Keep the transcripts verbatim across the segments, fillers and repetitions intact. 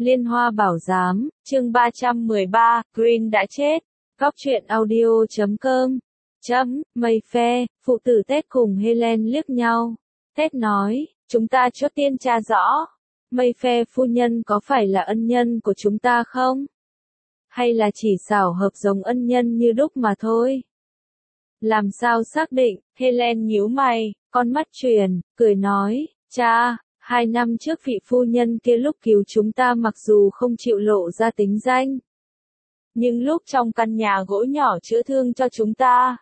Liên Hoa Bảo Giám, chương ba trăm mười ba, Green đã chết. Góc truyện audio chấm com. Chấm, Mayfair, phụ tử Ted cùng Helen liếc nhau. Ted nói, chúng ta trước tiên tra rõ. Mayfair phu nhân có phải là ân nhân của chúng ta không? Hay là chỉ xảo hợp giống ân nhân như đúc mà thôi? Làm sao xác định? Helen nhíu mày, con mắt truyền, cười nói, cha, hai năm trước vị phu nhân kia lúc cứu chúng ta mặc dù không chịu lộ ra tính danh. Nhưng lúc trong căn nhà gỗ nhỏ chữa thương cho chúng ta.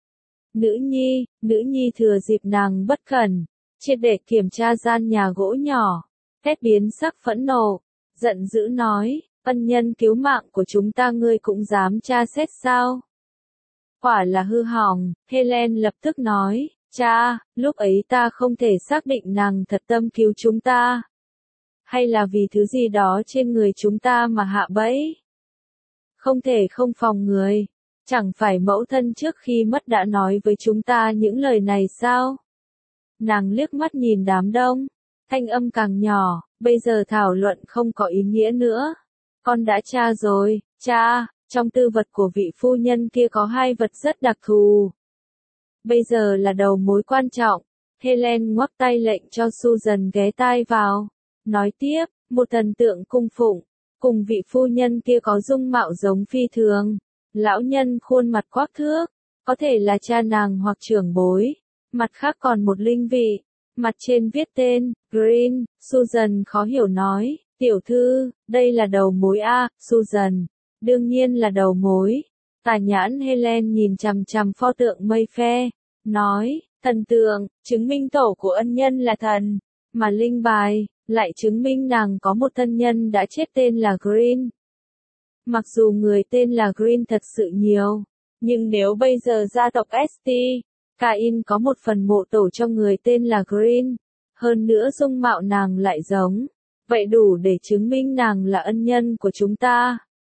Nữ nhi, nữ nhi thừa dịp nàng bất cẩn, triệt để kiểm tra gian nhà gỗ nhỏ. Ted biến sắc phẫn nộ, giận dữ nói, ân nhân cứu mạng của chúng ta ngươi cũng dám tra xét sao? Quả là hư hỏng, Helen lập tức nói, cha, lúc ấy ta không thể xác định nàng thật tâm cứu chúng ta. Hay là vì thứ gì đó trên người chúng ta mà hạ bẫy? Không thể không phòng người. Chẳng phải mẫu thân trước khi mất đã nói với chúng ta những lời này sao? Nàng liếc mắt nhìn đám đông, thanh âm càng nhỏ, bây giờ thảo luận không có ý nghĩa nữa. Con đã tra rồi, cha, trong tư vật của vị phu nhân kia có hai vật rất đặc thù. Bây giờ là đầu mối quan trọng. Helen ngoắc tay lệnh cho Susan ghé tai vào. Nói tiếp, một thần tượng cung phụng, cùng vị phu nhân kia có dung mạo giống phi thường. Lão nhân khuôn mặt quắc thước, có thể là cha nàng hoặc trưởng bối. Mặt khác còn một linh vị, mặt trên viết tên, Green. Susan khó hiểu nói, tiểu thư, đây là đầu mối a, Susan. Đương nhiên là đầu mối. Tà nhãn Helen nhìn chằm chằm pho tượng Mayfair, nói, thần tượng, chứng minh tổ của ân nhân là thần, mà linh bài, lại chứng minh nàng có một thân nhân đã chết tên là Green. Mặc dù người tên là Green thật sự nhiều, nhưng nếu bây giờ gia tộc ét tê, Cain có một phần mộ tổ cho người tên là Green, hơn nữa dung mạo nàng lại giống, vậy đủ để chứng minh nàng là ân nhân của chúng ta.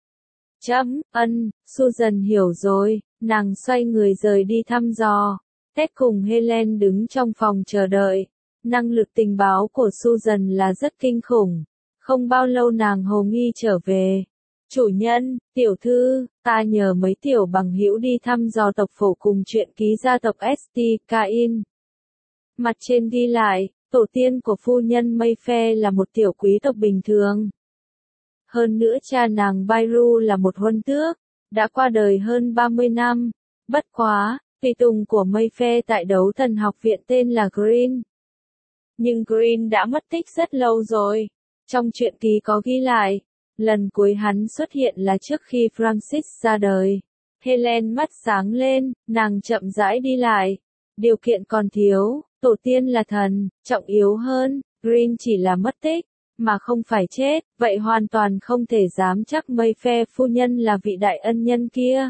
Chấm, ân, Susan hiểu rồi, nàng xoay người rời đi thăm dò. Ted cùng Helen đứng trong phòng chờ đợi. Năng lực tình báo của Susan là rất kinh khủng. Không bao lâu nàng hồ nghi trở về. Chủ nhân, tiểu thư, ta nhờ mấy tiểu bằng hữu đi thăm dò tộc phổ cùng chuyện ký gia tộc ét tê, Cain. Mặt trên ghi lại, tổ tiên của phu nhân Mayfair là một tiểu quý tộc bình thường. Hơn nữa cha nàng Byru là một huân tước, đã qua đời hơn ba mươi năm. Bất quá, tùy tùng của Mayfair tại đấu thần học viện tên là Green. Nhưng Green đã mất tích rất lâu rồi. Trong truyện ký có ghi lại, lần cuối hắn xuất hiện là trước khi Francis ra đời. Helen mắt sáng lên, nàng chậm rãi đi lại. Điều kiện còn thiếu, tổ tiên là thần, trọng yếu hơn, Green chỉ là mất tích, mà không phải chết, vậy hoàn toàn không thể dám chắc Mayfair phu nhân là vị đại ân nhân kia.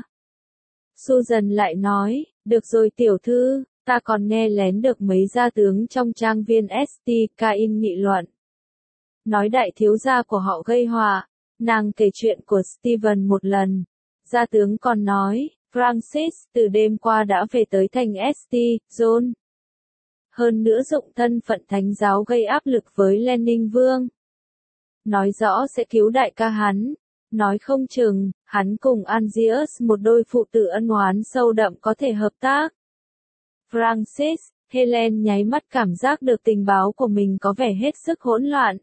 Susan lại nói, được rồi tiểu thư, ta còn nghe lén được mấy gia tướng trong trang viên ét tê, Cain nghị luận. Nói đại thiếu gia của họ gây họa, nàng kể chuyện của Stephen một lần. Gia tướng còn nói, Francis từ đêm qua đã về tới thành ét tê, John. Hơn nữa dụng thân phận thánh giáo gây áp lực với Lenin Vương. Nói rõ sẽ cứu đại ca hắn. Nói không chừng, hắn cùng Angius một đôi phụ tử ân oán sâu đậm có thể hợp tác. Francis, Helen nháy mắt cảm giác được tình báo của mình có vẻ hết sức hỗn loạn.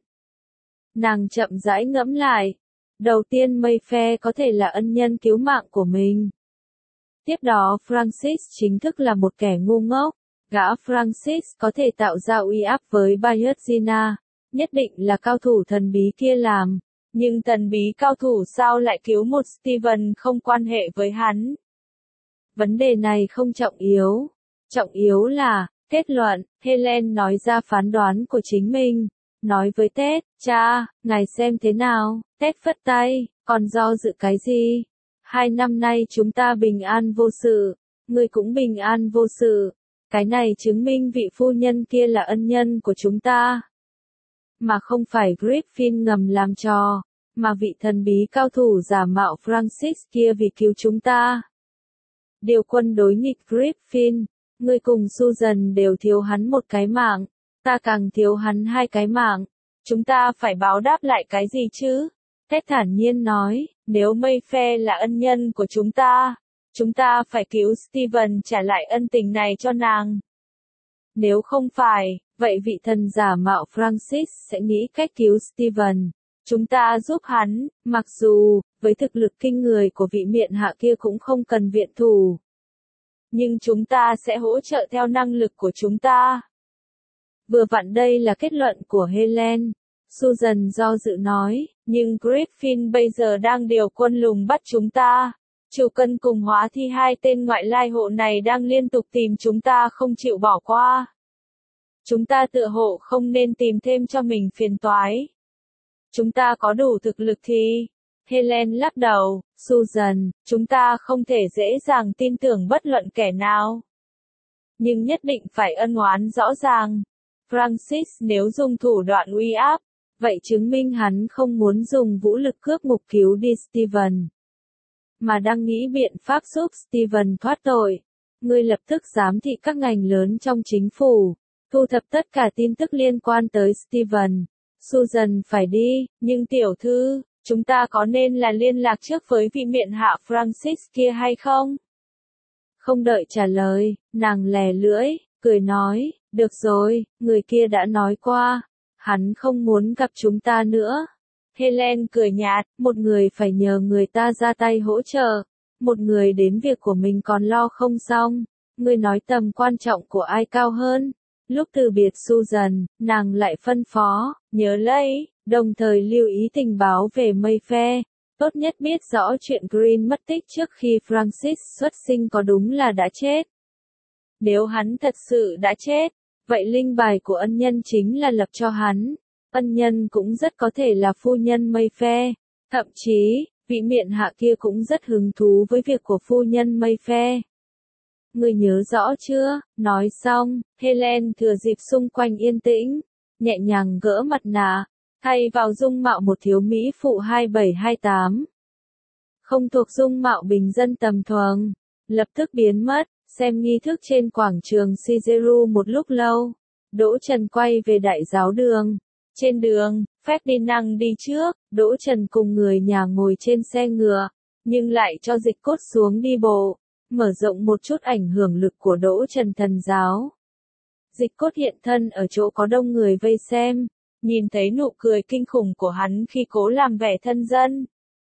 Nàng chậm rãi ngẫm lại. Đầu tiên Mayfair có thể là ân nhân cứu mạng của mình. Tiếp đó Francis chính thức là một kẻ ngu ngốc. Gã Francis có thể tạo ra uy áp với Bayezina. Nhất định là cao thủ thần bí kia làm. Nhưng thần bí cao thủ sao lại cứu một Stephen không quan hệ với hắn? Vấn đề này không trọng yếu. Trọng yếu là, kết luận, Helen nói ra phán đoán của chính mình. Nói với Ted, cha, ngài xem thế nào? Ted phất tay, còn do dự cái gì? Hai năm nay chúng ta bình an vô sự, ngươi cũng bình an vô sự. Cái này chứng minh vị phu nhân kia là ân nhân của chúng ta. Mà không phải Griffin ngầm làm trò, mà vị thần bí cao thủ giả mạo Francis kia vì cứu chúng ta. Điều quân đối nghịch Griffin, ngươi cùng Susan đều thiếu hắn một cái mạng, ta càng thiếu hắn hai cái mạng. Chúng ta phải báo đáp lại cái gì chứ? Ted thản nhiên nói, nếu Mayfair là ân nhân của chúng ta, chúng ta phải cứu Steven trả lại ân tình này cho nàng. Nếu không phải, vậy vị thần giả mạo Francis sẽ nghĩ cách cứu Steven. Chúng ta giúp hắn, mặc dù, với thực lực kinh người của vị miện hạ kia cũng không cần viện thủ. Nhưng chúng ta sẽ hỗ trợ theo năng lực của chúng ta. Vừa vặn đây là kết luận của Helen. Susan do dự nói, nhưng Griffin bây giờ đang điều quân lùng bắt chúng ta. Chủ cân cùng hóa thi hai tên ngoại lai hộ này đang liên tục tìm chúng ta không chịu bỏ qua. Chúng ta tựa hộ không nên tìm thêm cho mình phiền toái. Chúng ta có đủ thực lực thì... Helen lắc đầu, Susan, chúng ta không thể dễ dàng tin tưởng bất luận kẻ nào. Nhưng nhất định phải ân oán rõ ràng. Francis nếu dùng thủ đoạn uy áp, vậy chứng minh hắn không muốn dùng vũ lực cướp mục cứu đi Steven, mà đang nghĩ biện pháp giúp Steven thoát tội. Ngươi lập tức giám thị các ngành lớn trong chính phủ, thu thập tất cả tin tức liên quan tới Steven. Susan phải đi, nhưng tiểu thư, chúng ta có nên là liên lạc trước với vị miện hạ Francis kia hay không? Không đợi trả lời, nàng lè lưỡi, cười nói, được rồi, người kia đã nói qua, hắn không muốn gặp chúng ta nữa. Helen cười nhạt, một người phải nhờ người ta ra tay hỗ trợ, một người đến việc của mình còn lo không xong. Ngươi nói tầm quan trọng của ai cao hơn? Lúc từ biệt Susan, nàng lại phân phó, nhớ lấy, đồng thời lưu ý tình báo về Mayfair. Tốt nhất biết rõ chuyện Green mất tích trước khi Francis xuất sinh có đúng là đã chết. Nếu hắn thật sự đã chết, vậy linh bài của ân nhân chính là lập cho hắn. Ân nhân cũng rất có thể là phu nhân Mayfair. Thậm chí, vị miện hạ kia cũng rất hứng thú với việc của phu nhân Mayfair. Ngươi nhớ rõ chưa? Nói xong, Helen thừa dịp xung quanh yên tĩnh, nhẹ nhàng gỡ mặt nạ, thay vào dung mạo một thiếu mỹ phụ hai bảy hai tám. Không thuộc dung mạo bình dân tầm thường, lập tức biến mất, xem nghi thức trên quảng trường Ciceru một lúc lâu. Đỗ Trần quay về đại giáo đường. Trên đường, Ferdinand đi trước, Đỗ Trần cùng người nhà ngồi trên xe ngựa, nhưng lại cho Dịch Cốt xuống đi bộ, mở rộng một chút ảnh hưởng lực của Đỗ Trần thần giáo. Dịch Cốt hiện thân ở chỗ có đông người vây xem, nhìn thấy nụ cười kinh khủng của hắn khi cố làm vẻ thân dân.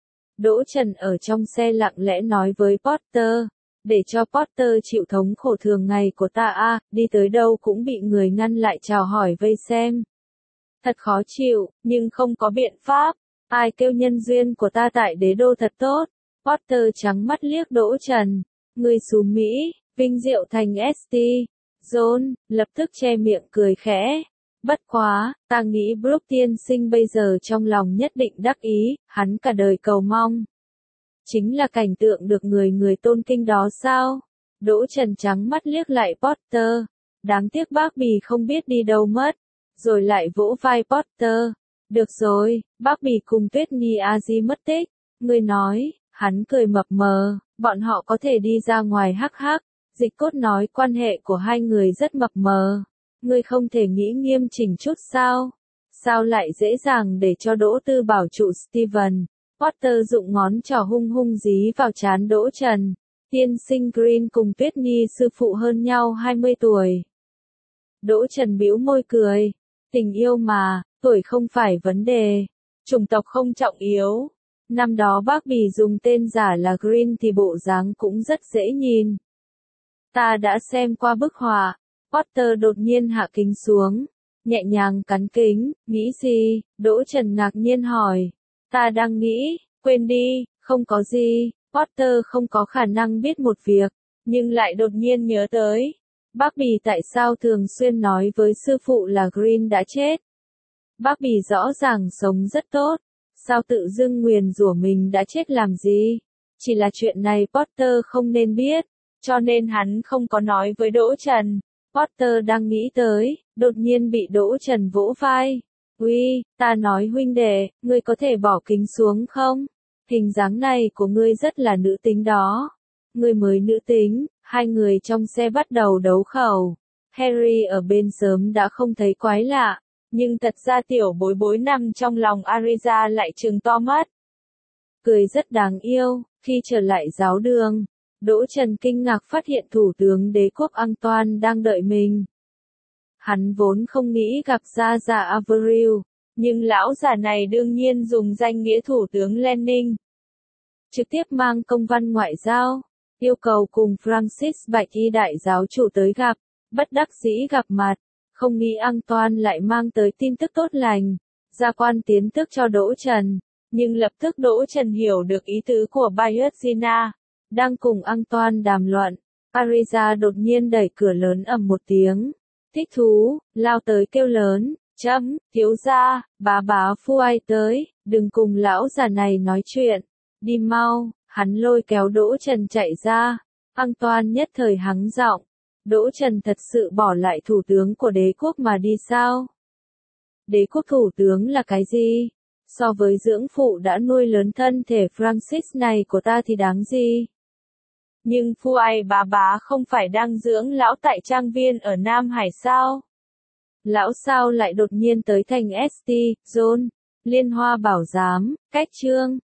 Đỗ Trần ở trong xe lặng lẽ nói với Potter, để cho Potter chịu thống khổ thường ngày của ta a, đi tới đâu cũng bị người ngăn lại chào hỏi vây xem. Thật khó chịu, nhưng không có biện pháp, ai kêu nhân duyên của ta tại đế đô thật tốt. Potter trắng mắt liếc Đỗ Trần, người xú Mỹ, vinh diệu thành ét tê. John, lập tức che miệng cười khẽ. Bất quá, ta nghĩ Brooke tiên sinh bây giờ trong lòng nhất định đắc ý, hắn cả đời cầu mong. Chính là cảnh tượng được người người tôn kính đó sao? Đỗ Trần trắng mắt liếc lại Potter. Đáng tiếc bác Bì không biết đi đâu mất. Rồi lại vỗ vai Potter. Được rồi, bác Bì cùng Tuyết Nhi a di mất tích. Người nói, hắn cười mập mờ, bọn họ có thể đi ra ngoài hắc hắc. Dịch Cốt nói quan hệ của hai người rất mập mờ. Ngươi không thể nghĩ nghiêm chỉnh chút sao? Sao lại dễ dàng để cho Đỗ Tư bảo trụ Steven? Potter dụng ngón trỏ hung hung dí vào trán Đỗ Trần. Tiên sinh Green cùng Tuyết Nhi sư phụ hơn nhau hai mươi tuổi. Đỗ Trần bĩu môi cười. Tình yêu mà, tuổi không phải vấn đề. Chủng tộc không trọng yếu. Năm đó bác Bì dùng tên giả là Green thì bộ dáng cũng rất dễ nhìn. Ta đã xem qua bức họa. Potter đột nhiên hạ kính xuống, nhẹ nhàng cắn kính, nghĩ gì? Đỗ Trần ngạc nhiên hỏi. Ta đang nghĩ, quên đi, không có gì. Potter không có khả năng biết một việc, nhưng lại đột nhiên nhớ tới. Bác Bì tại sao thường xuyên nói với sư phụ là Green đã chết? Bác Bì rõ ràng sống rất tốt, sao tự dưng nguyền rủa mình đã chết làm gì? Chỉ là chuyện này Potter không nên biết, cho nên hắn không có nói với Đỗ Trần. Potter đang nghĩ tới, đột nhiên bị Đỗ Trần vỗ vai. Uy, ta nói huynh đệ, ngươi có thể bỏ kính xuống không? Hình dáng này của ngươi rất là nữ tính đó. Ngươi mới nữ tính. Hai người trong xe bắt đầu đấu khẩu. Harry ở bên sớm đã không thấy quái lạ. Nhưng thật ra tiểu bối bối nằm trong lòng Ariza lại trừng to mắt. Cười rất đáng yêu, khi trở lại giáo đường, Đỗ Trần kinh ngạc phát hiện thủ tướng đế quốc Antoine đang đợi mình. Hắn vốn không nghĩ gặp Gia Gia Avril, nhưng lão già này đương nhiên dùng danh nghĩa thủ tướng Lenin. Trực tiếp mang công văn ngoại giao, yêu cầu cùng Francis Bạch Y đại giáo chủ tới gặp, bất đắc dĩ gặp mặt, không nghĩ Antoine lại mang tới tin tức tốt lành, gia quan tiến tước cho Đỗ Trần, nhưng lập tức Đỗ Trần hiểu được ý tứ của Bayezina, đang cùng Antoine đàm luận, Ariza đột nhiên đẩy cửa lớn ầm một tiếng, thích thú, lao tới kêu lớn, chấm, thiếu gia, bá bá phu ai tới, đừng cùng lão già này nói chuyện, đi mau, hắn lôi kéo Đỗ Trần chạy ra, Antoine nhất thời hắng giọng, Đỗ Trần thật sự bỏ lại thủ tướng của đế quốc mà đi sao? Đế quốc thủ tướng là cái gì? So với dưỡng phụ đã nuôi lớn thân thể Francis này của ta thì đáng gì? Nhưng phu ai bá bá không phải đang dưỡng lão tại trang viên ở Nam Hải sao? Lão sao lại đột nhiên tới thành ét tê, John, Liên Hoa Bảo Giám, cách chương.